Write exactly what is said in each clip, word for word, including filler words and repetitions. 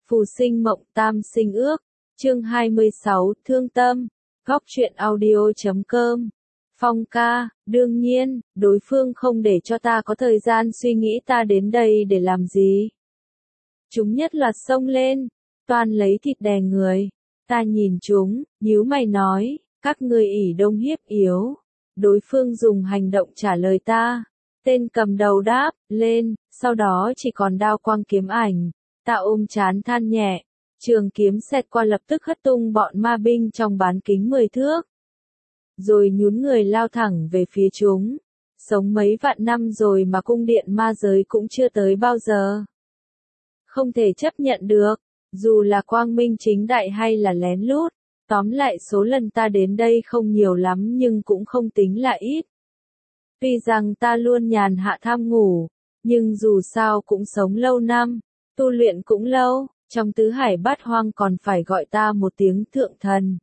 Phù sinh mộng tam sinh ước, chương hai mươi sáu, thương tâm, góc truyện audio chấm com. Phong ca, đương nhiên, đối phương không để cho ta có thời gian suy nghĩ ta đến đây để làm gì. Chúng nhất loạt xông lên, toàn lấy thịt đè người. Ta nhìn chúng, nhíu mày nói, các ngươi ỷ đông hiếp yếu. Đối phương dùng hành động trả lời ta. Tên cầm đầu đáp, lên, sau đó chỉ còn đao quang kiếm ảnh. Ta ôm chán than nhẹ, trường kiếm xẹt qua lập tức hất tung bọn ma binh trong bán kính mười thước. Rồi nhún người lao thẳng về phía chúng. Sống mấy vạn năm rồi mà cung điện ma giới cũng chưa tới bao giờ. Không thể chấp nhận được, dù là quang minh chính đại hay là lén lút. Tóm lại số lần ta đến đây không nhiều lắm nhưng cũng không tính là ít. Tuy rằng ta luôn nhàn hạ tham ngủ, nhưng dù sao cũng sống lâu năm, tu luyện cũng lâu, trong tứ hải bát hoang còn phải gọi ta một tiếng thượng thần.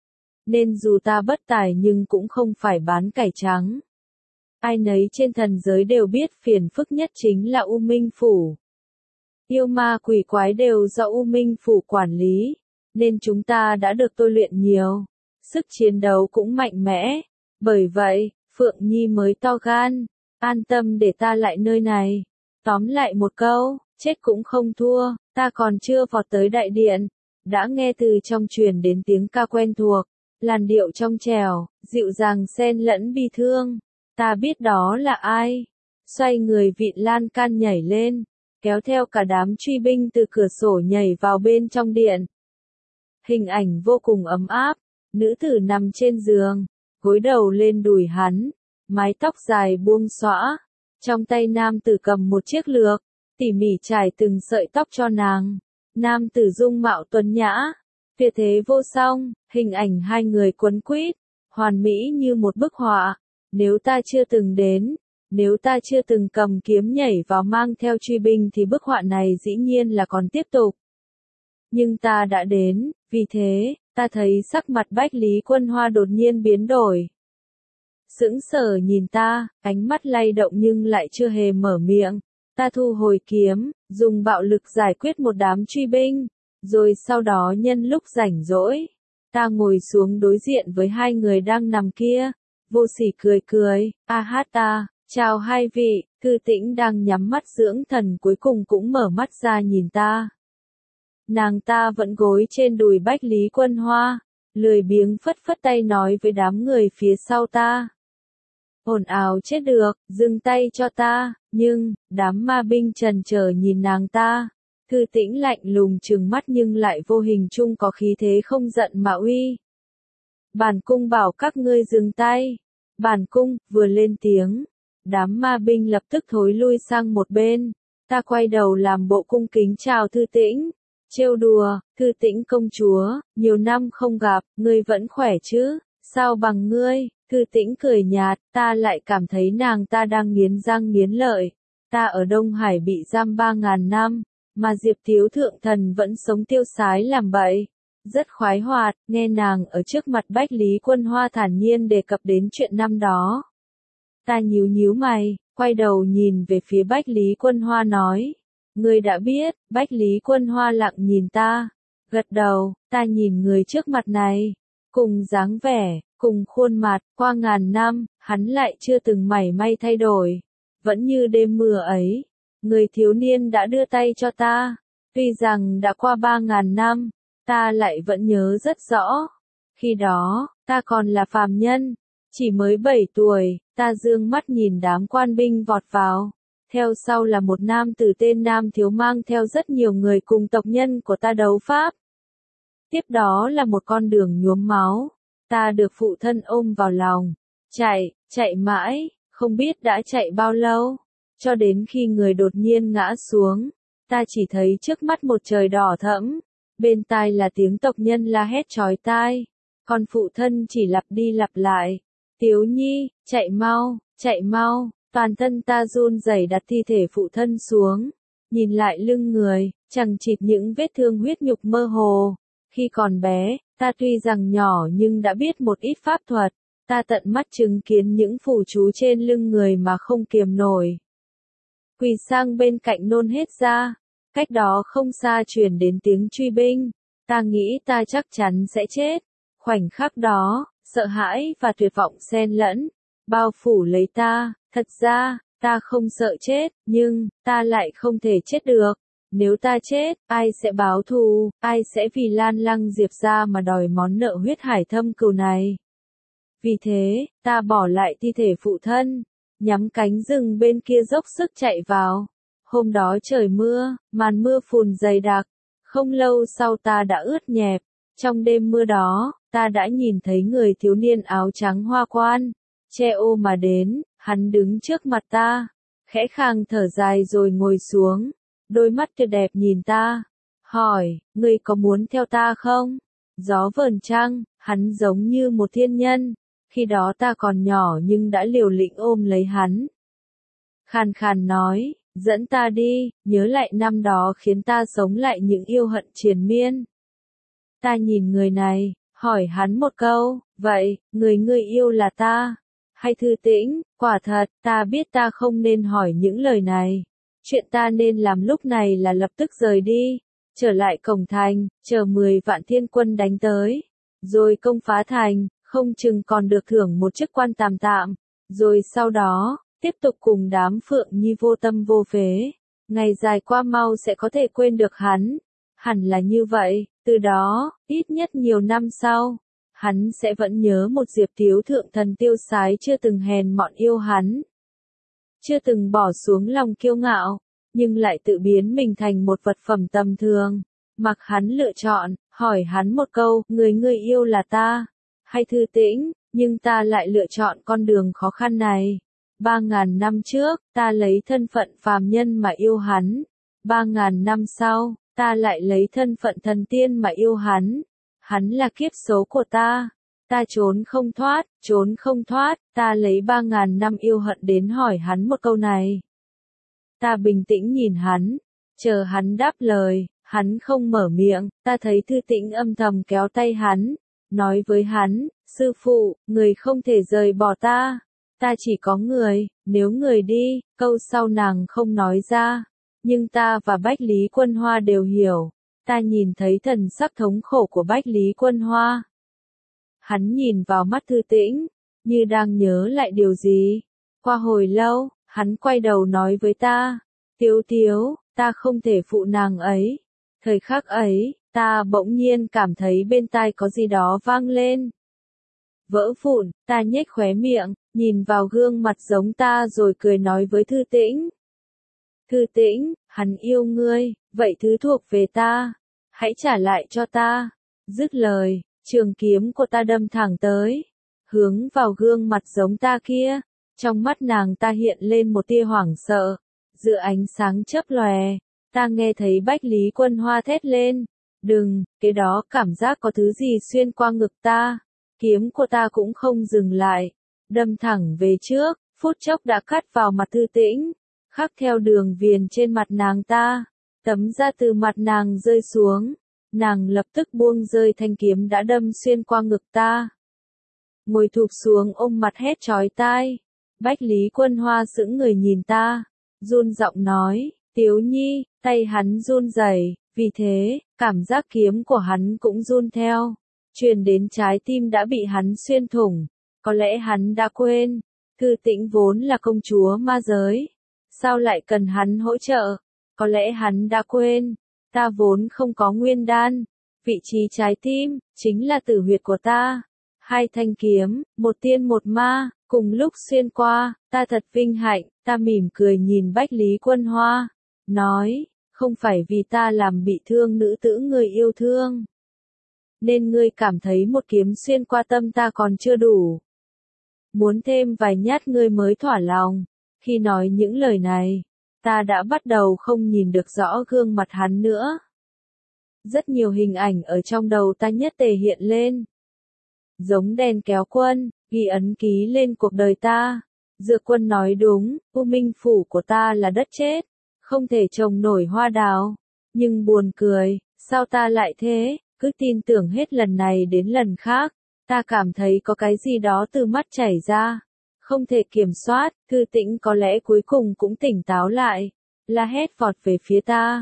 Nên dù ta bất tài nhưng cũng không phải bán cải trắng. Ai nấy trên thần giới đều biết phiền phức nhất chính là U Minh Phủ. Yêu ma quỷ quái đều do U Minh Phủ quản lý, nên chúng ta đã được tôi luyện nhiều, sức chiến đấu cũng mạnh mẽ. Bởi vậy, Phượng Nhi mới to gan, an tâm để ta lại nơi này. Tóm lại một câu, chết cũng không thua, ta còn chưa vọt tới đại điện. Đã nghe từ trong truyền đến tiếng ca quen thuộc, làn điệu trong trẻo, dịu dàng xen lẫn bi thương. Ta biết đó là ai. Xoay người vịn lan can nhảy lên, kéo theo cả đám truy binh từ cửa sổ nhảy vào bên trong điện. Hình ảnh vô cùng ấm áp, nữ tử nằm trên giường, gối đầu lên đùi hắn, mái tóc dài buông xõa. Trong tay nam tử cầm một chiếc lược, tỉ mỉ trải từng sợi tóc cho nàng. Nam tử dung mạo tuấn nhã, tuyệt thế vô song, hình ảnh hai người quấn quýt, hoàn mỹ như một bức họa. Nếu ta chưa từng đến, nếu ta chưa từng cầm kiếm nhảy vào mang theo truy binh thì bức họa này dĩ nhiên là còn tiếp tục. Nhưng ta đã đến, vì thế, ta thấy sắc mặt Bách Lý Quân Hoa đột nhiên biến đổi. Sững sờ nhìn ta, ánh mắt lay động nhưng lại chưa hề mở miệng. Ta thu hồi kiếm, dùng bạo lực giải quyết một đám truy binh, rồi sau đó nhân lúc rảnh rỗi, ta ngồi xuống đối diện với hai người đang nằm kia, vô sỉ cười cười, a hát ta, chào hai vị. Thư Tĩnh đang nhắm mắt dưỡng thần cuối cùng cũng mở mắt ra nhìn ta. Nàng ta vẫn gối trên đùi Bách Lý Quân Hoa, lười biếng phất phất tay nói với đám người phía sau ta. Ồn ào chết được, dừng tay cho ta, nhưng, đám ma binh trần chờ nhìn nàng ta. Thư Tĩnh lạnh lùng trừng mắt nhưng lại vô hình chung có khí thế không giận mà uy. Bản cung bảo các ngươi dừng tay. Bản cung, vừa lên tiếng. Đám ma binh lập tức thối lui sang một bên. Ta quay đầu làm bộ cung kính chào Thư Tĩnh. Trêu đùa, Thư Tĩnh công chúa, nhiều năm không gặp, ngươi vẫn khỏe chứ, sao bằng ngươi? Thư Tĩnh cười nhạt, ta lại cảm thấy nàng ta đang nghiến răng nghiến lợi. Ta ở Đông Hải bị giam ba ngàn năm, mà Diệp Thiếu Thượng Thần vẫn sống tiêu sái làm bậy. Rất khoái hoạt, nghe nàng ở trước mặt Bách Lý Quân Hoa thản nhiên đề cập đến chuyện năm đó. Ta nhíu nhíu mày, quay đầu nhìn về phía Bách Lý Quân Hoa nói. Ngươi đã biết. Bách Lý Quân Hoa lặng nhìn ta, gật đầu. Ta nhìn người trước mặt này, cùng dáng vẻ, cùng khuôn mặt, qua ngàn năm, hắn lại chưa từng mảy may thay đổi, vẫn như đêm mưa ấy. Người thiếu niên đã đưa tay cho ta, tuy rằng đã qua ba ngàn năm, ta lại vẫn nhớ rất rõ. Khi đó, ta còn là phàm nhân, chỉ mới bảy tuổi. Ta dương mắt nhìn đám quan binh vọt vào. Theo sau là một nam tử tên Nam Thiếu mang theo rất nhiều người cùng tộc nhân của ta đấu pháp. Tiếp đó là một con đường nhuốm máu. Ta được phụ thân ôm vào lòng. Chạy, chạy mãi, không biết đã chạy bao lâu. Cho đến khi người đột nhiên ngã xuống. Ta chỉ thấy trước mắt một trời đỏ thẫm. Bên tai là tiếng tộc nhân la hét chói tai. Còn phụ thân chỉ lặp đi lặp lại. Tiếu Nhi, chạy mau, chạy mau. Toàn thân ta run rẩy đặt thi thể phụ thân xuống. Nhìn lại lưng người, chằng chịt những vết thương huyết nhục mơ hồ. Khi còn bé, ta tuy rằng nhỏ nhưng đã biết một ít pháp thuật. Ta tận mắt chứng kiến những phù chú trên lưng người mà không kiềm nổi. Quỳ sang bên cạnh nôn hết ra. Cách đó không xa truyền đến tiếng truy binh. Ta nghĩ ta chắc chắn sẽ chết. Khoảnh khắc đó, sợ hãi và tuyệt vọng xen lẫn, bao phủ lấy ta. Thật ra, ta không sợ chết, nhưng, ta lại không thể chết được. Nếu ta chết, ai sẽ báo thù, ai sẽ vì Lan Lăng Diệp gia mà đòi món nợ huyết hải thâm cừu này. Vì thế, ta bỏ lại thi thể phụ thân, nhắm cánh rừng bên kia dốc sức chạy vào. Hôm đó trời mưa, màn mưa phùn dày đặc. Không lâu sau ta đã ướt nhẹp. Trong đêm mưa đó, ta đã nhìn thấy người thiếu niên áo trắng hoa quan, che ô mà đến, hắn đứng trước mặt ta, khẽ khàng thở dài rồi ngồi xuống, đôi mắt tuyệt đẹp nhìn ta, hỏi, ngươi có muốn theo ta không? Gió vờn trăng, hắn giống như một thiên nhân, khi đó ta còn nhỏ nhưng đã liều lĩnh ôm lấy hắn. Khàn khàn nói, dẫn ta đi, nhớ lại năm đó khiến ta sống lại những yêu hận triền miên. Ta nhìn người này, hỏi hắn một câu, vậy, người ngươi yêu là ta, hay Thư Tĩnh? Quả thật, ta biết ta không nên hỏi những lời này. Chuyện ta nên làm lúc này là lập tức rời đi, trở lại cổng thành, chờ mười vạn thiên quân đánh tới, rồi công phá thành, không chừng còn được thưởng một chức quan tạm tạm, rồi sau đó, tiếp tục cùng đám Phượng Nhi vô tâm vô phế. Ngày dài qua mau sẽ có thể quên được hắn. Hẳn là như vậy, từ đó, ít nhất nhiều năm sau, hắn sẽ vẫn nhớ một Diệp thiếu thượng thần tiêu sái chưa từng hèn mọn yêu hắn. Chưa từng bỏ xuống lòng kiêu ngạo, nhưng lại tự biến mình thành một vật phẩm tầm thường. Mặc hắn lựa chọn, hỏi hắn một câu, người ngươi yêu là ta, hay Thư Tĩnh, nhưng ta lại lựa chọn con đường khó khăn này. Ba ngàn năm trước, ta lấy thân phận phàm nhân mà yêu hắn. Ba ngàn năm sau, ta lại lấy thân phận thần tiên mà yêu hắn. Hắn là kiếp số của ta. Ta trốn không thoát, trốn không thoát, ta lấy ba ngàn năm yêu hận đến hỏi hắn một câu này. Ta bình tĩnh nhìn hắn, chờ hắn đáp lời, hắn không mở miệng, ta thấy Thư Tĩnh âm thầm kéo tay hắn, nói với hắn, sư phụ, người không thể rời bỏ ta. Ta chỉ có người, nếu người đi, câu sau nàng không nói ra. Nhưng ta và Bách Lý Quân Hoa đều hiểu. Ta nhìn thấy thần sắc thống khổ của Bách Lý Quân Hoa. Hắn nhìn vào mắt Thư Tĩnh, như đang nhớ lại điều gì. Qua hồi lâu, hắn quay đầu nói với ta, Tiếu Tiếu, ta không thể phụ nàng ấy. Thời khắc ấy, ta bỗng nhiên cảm thấy bên tai có gì đó vang lên. Vỡ vụn, ta nhếch khóe miệng, nhìn vào gương mặt giống ta rồi cười nói với Thư Tĩnh. Thư Tĩnh, hắn yêu ngươi, vậy thứ thuộc về ta, hãy trả lại cho ta. Dứt lời, trường kiếm của ta đâm thẳng tới, hướng vào gương mặt giống ta kia. Trong mắt nàng ta hiện lên một tia hoảng sợ, giữa ánh sáng chớp lòe, ta nghe thấy Bách Lý Quân Hoa thét lên, đừng, cái đó cảm giác có thứ gì xuyên qua ngực ta. Kiếm của ta cũng không dừng lại, đâm thẳng về trước, phút chốc đã cắt vào mặt Thư Tĩnh, khắc theo đường viền trên mặt nàng ta, tấm da từ mặt nàng rơi xuống, nàng lập tức buông rơi thanh kiếm đã đâm xuyên qua ngực ta. Ngồi thụp xuống ôm mặt hét chói tai, Bách Lý Quân Hoa sững người nhìn ta, run giọng nói, Tiếu Nhi, tay hắn run rẩy, vì thế, cảm giác kiếm của hắn cũng run theo. Truyền đến trái tim đã bị hắn xuyên thủng, có lẽ hắn đã quên, Thư Tĩnh vốn là công chúa ma giới, sao lại cần hắn hỗ trợ, có lẽ hắn đã quên, ta vốn không có nguyên đan, vị trí trái tim, chính là tử huyệt của ta, hai thanh kiếm, một tiên một ma, cùng lúc xuyên qua, ta thật vinh hạnh, ta mỉm cười nhìn Bách Lý Quân Hoa, nói, không phải vì ta làm bị thương nữ tử người yêu thương. Nên ngươi cảm thấy một kiếm xuyên qua tâm ta còn chưa đủ. Muốn thêm vài nhát ngươi mới thỏa lòng. Khi nói những lời này, ta đã bắt đầu không nhìn được rõ gương mặt hắn nữa. Rất nhiều hình ảnh ở trong đầu ta nhất tề hiện lên. Giống đèn kéo quân, ghi ấn ký lên cuộc đời ta. Dược Quân nói đúng, U Minh Phủ của ta là đất chết, không thể trồng nổi hoa đào. Nhưng buồn cười, sao ta lại thế? Cứ tin tưởng hết lần này đến lần khác, ta cảm thấy có cái gì đó từ mắt chảy ra, không thể kiểm soát. Thư Tĩnh có lẽ cuối cùng cũng tỉnh táo lại, la hét vọt về phía ta,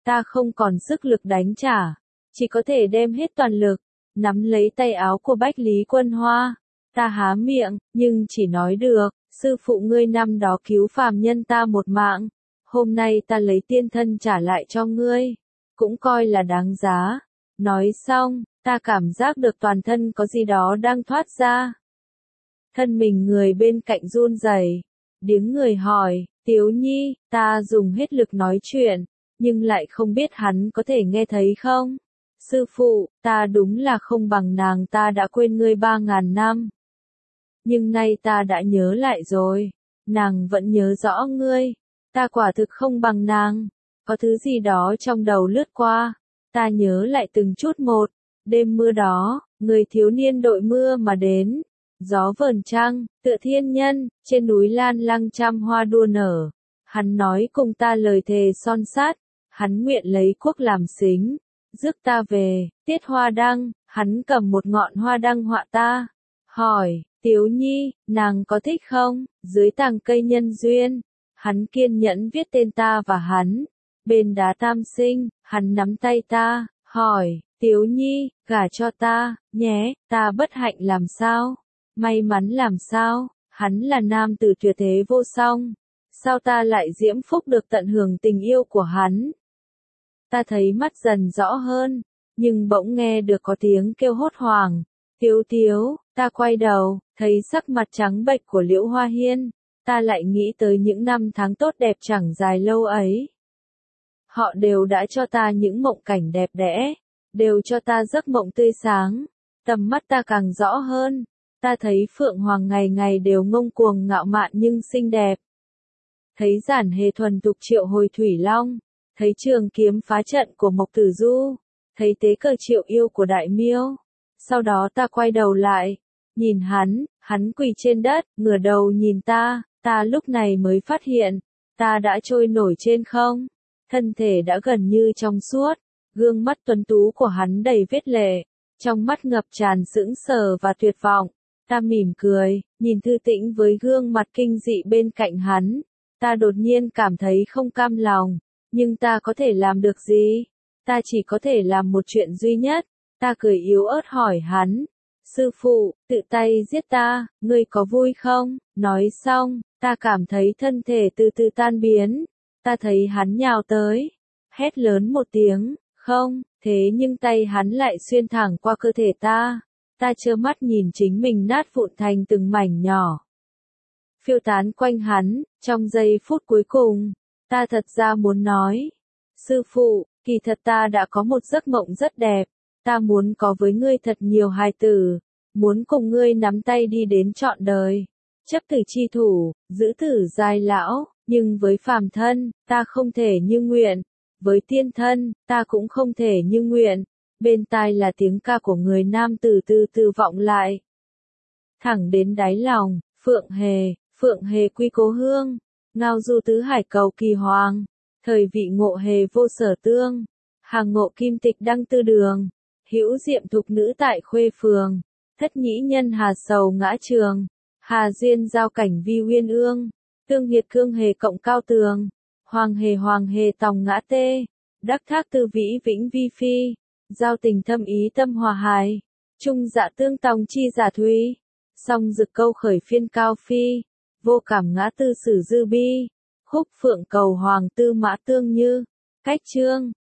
ta không còn sức lực đánh trả, chỉ có thể đem hết toàn lực, nắm lấy tay áo của Bách Lý Quân Hoa. Ta há miệng, nhưng chỉ nói được, sư phụ ngươi năm đó cứu phàm nhân ta một mạng, hôm nay ta lấy tiên thân trả lại cho ngươi, cũng coi là đáng giá. Nói xong, ta cảm giác được toàn thân có gì đó đang thoát ra. Thân mình người bên cạnh run rẩy, điếng người hỏi, Tiếu Nhi, ta dùng hết lực nói chuyện, nhưng lại không biết hắn có thể nghe thấy không? Sư phụ, ta đúng là không bằng nàng, ta đã quên ngươi ba ngàn năm. Nhưng nay ta đã nhớ lại rồi, nàng vẫn nhớ rõ ngươi, ta quả thực không bằng nàng. Có thứ gì đó trong đầu lướt qua, ta nhớ lại từng chút một. Đêm mưa đó, người thiếu niên đội mưa mà đến, gió vờn trăng, tựa thiên nhân, trên núi Lan Lăng trăm hoa đua nở. Hắn nói cùng ta lời thề son sắt, hắn nguyện lấy quốc làm xính, rước ta về, tiết hoa đăng, hắn cầm một ngọn hoa đăng họa ta. Hỏi, Tiếu Nhi, nàng có thích không? Dưới tàng cây nhân duyên, hắn kiên nhẫn viết tên ta và hắn. Bên đá tam sinh, hắn nắm tay ta, hỏi, Tiếu Nhi, gả cho ta, nhé, ta bất hạnh làm sao? May mắn làm sao? Hắn là nam tử tuyệt thế vô song. Sao ta lại diễm phúc được tận hưởng tình yêu của hắn? Ta thấy mắt dần rõ hơn, nhưng bỗng nghe được có tiếng kêu hốt hoảng. Tiếu Tiếu, ta quay đầu, thấy sắc mặt trắng bệch của Liễu Hoa Hiên. Ta lại nghĩ tới những năm tháng tốt đẹp chẳng dài lâu ấy. Họ đều đã cho ta những mộng cảnh đẹp đẽ, đều cho ta giấc mộng tươi sáng. Tầm mắt ta càng rõ hơn, ta thấy Phượng Hoàng ngày ngày đều ngông cuồng ngạo mạn nhưng xinh đẹp. Thấy Giản Hề thuần tục triệu hồi Thủy Long, thấy trường kiếm phá trận của Mộc Tử Du, thấy tế cờ triệu yêu của Đại Miêu. Sau đó ta quay đầu lại, nhìn hắn, hắn quỳ trên đất, ngửa đầu nhìn ta, ta lúc này mới phát hiện, ta đã trôi nổi trên không, thân thể đã gần như trong suốt, gương mắt tuấn tú của hắn đầy vết lệ, trong mắt ngập tràn sững sờ và tuyệt vọng. Ta mỉm cười, nhìn Thư Tĩnh với gương mặt kinh dị bên cạnh hắn, ta đột nhiên cảm thấy không cam lòng, nhưng ta có thể làm được gì? Ta chỉ có thể làm một chuyện duy nhất. Ta cười yếu ớt hỏi hắn, sư phụ, tự tay giết ta, ngươi có vui không? Nói xong, ta cảm thấy thân thể từ từ tan biến, ta thấy hắn nhào tới, hét lớn một tiếng, không, thế nhưng tay hắn lại xuyên thẳng qua cơ thể ta, ta trơ mắt nhìn chính mình nát vụn thành từng mảnh nhỏ, phiêu tán quanh hắn. Trong giây phút cuối cùng, ta thật ra muốn nói, sư phụ, kỳ thật ta đã có một giấc mộng rất đẹp. Ta muốn có với ngươi thật nhiều hài tử, muốn cùng ngươi nắm tay đi đến trọn đời, chấp tử chi thủ, giữ tử giai lão, nhưng với phàm thân, ta không thể như nguyện, với tiên thân, ta cũng không thể như nguyện. Bên tai là tiếng ca của người nam tử từ từ vọng lại. Thẳng đến đáy lòng, Phượng Hề, Phượng Hề quy cố hương, ngao du tứ hải cầu kỳ hoàng, thời vị ngộ hề vô sở tương, hàng ngộ kim tịch đăng tư đường. Hữu diệm thục nữ tại khuê phường, thất nhĩ nhân hà sầu ngã trường, hà duyên giao cảnh vi uyên ương, tương hiệt cương hề cộng cao tường, hoàng hề hoàng hề tòng ngã tê, đắc thác tư vĩ vĩnh vi phi, giao tình thâm ý tâm hòa hài, trung dạ tương tòng chi giả thúy, song dực câu khởi phiên cao phi, vô cảm ngã tư sử dư bi, khúc phượng cầu hoàng tư mã tương như, cách chương.